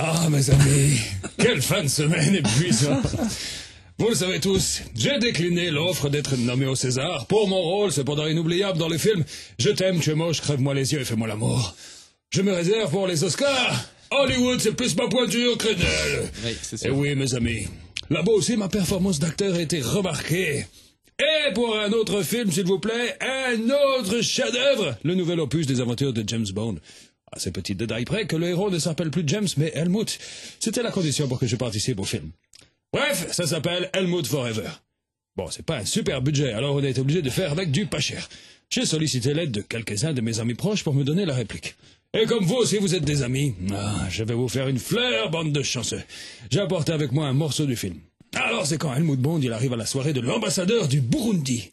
Ah, mes amis, quelle fin de semaine épuisante. Vous le savez tous, j'ai décliné l'offre d'être nommé au César pour mon rôle cependant inoubliable dans le film « Je t'aime, tu es moche, crève-moi les yeux et fais-moi l'amour ». Je me réserve pour les Oscars. Hollywood, c'est plus ma pointure que d'elle. Oui, c'est sûr. Et oui, mes amis, là-bas aussi, ma performance d'acteur a été remarquée. Et pour un autre film, s'il vous plaît, un autre chef-d'œuvre, le nouvel opus des aventures de James Bond. À ces petits détails près que le héros ne s'appelle plus James, mais Helmut. C'était la condition pour que je participe au film. Bref, ça s'appelle Helmut Forever. Bon, c'est pas un super budget, alors on a été obligé de faire avec du pas cher. J'ai sollicité l'aide de quelques-uns de mes amis proches pour me donner la réplique. Et comme vous aussi vous êtes des amis, je vais vous faire une fleur, bande de chanceux. J'ai apporté avec moi un morceau du film. Alors c'est quand Helmut Bond il arrive à la soirée de l'ambassadeur du Burundi.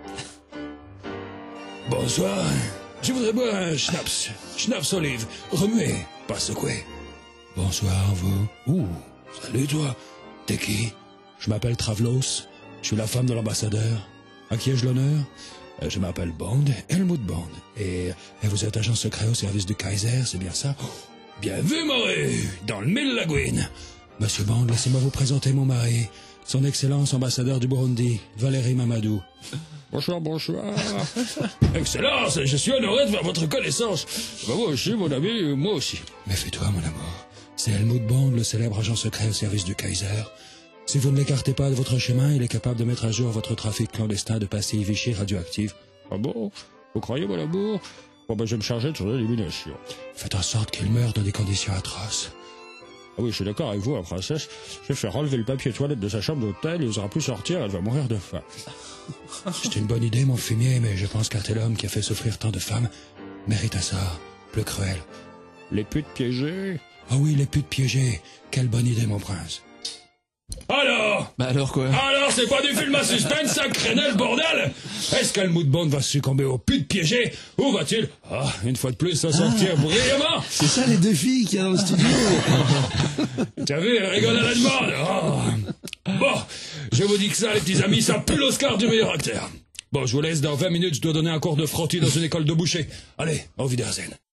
Bonsoir, je voudrais boire un schnapps. Schnapps olive, remué, pas secoué. Bonsoir, vous. Ouh, salut toi. T'es qui? Je m'appelle Travlos. Je suis la femme de l'ambassadeur. À qui ai-je l'honneur? Je m'appelle Bond, Helmut Bond. Et vous êtes agent secret au service du Kaiser, c'est bien ça? Bien vu, Moré, dans le mille lagouines. Monsieur Bond, laissez-moi vous présenter mon mari, son Excellence ambassadeur du Burundi, Valérie Mamadou. Bonsoir, bonsoir. Excellence, je suis honoré de faire votre connaissance. Bah, moi aussi, mon ami, moi aussi. Méfie-toi, mon amour. C'est Helmut Bond, le célèbre agent secret au service du Kaiser. Si vous ne l'écartez pas de votre chemin, il est capable de mettre à jour votre trafic clandestin de pastilles Vichy radioactives. Ah bon? Vous croyez, mon amour? Bon, ben, je vais me charger de son élimination. Faites en sorte qu'il meure dans des conditions atroces. Ah oui, je suis d'accord avec vous, la princesse. Je vais faire enlever le papier toilette de sa chambre d'hôtel, il n'osera plus sortir, elle va mourir de faim. C'est une bonne idée, mon fumier, mais je pense qu'un tel homme qui a fait souffrir tant de femmes mérite un sort plus cruel. Les putes piégées? Ah oui, les putes piégées. Quelle bonne idée, mon prince. Alors? Bah alors quoi? Alors, c'est pas du film à suspense, ça crénait le bordel? Est-ce qu'Helmut Bond va succomber aux putes piégées? Ou va-t-il, une fois de plus, s'en sortir brillamment? C'est ça les deux filles qu'il y a dans le studio. T'as vu, elle rigole à la demande. Bon, je vous dis que ça, les petits amis, ça pue l'Oscar du meilleur acteur. Bon, je vous laisse, dans 20 minutes, je dois donner un cours de frottis dans une école de boucher. Allez, au Wiedersehen.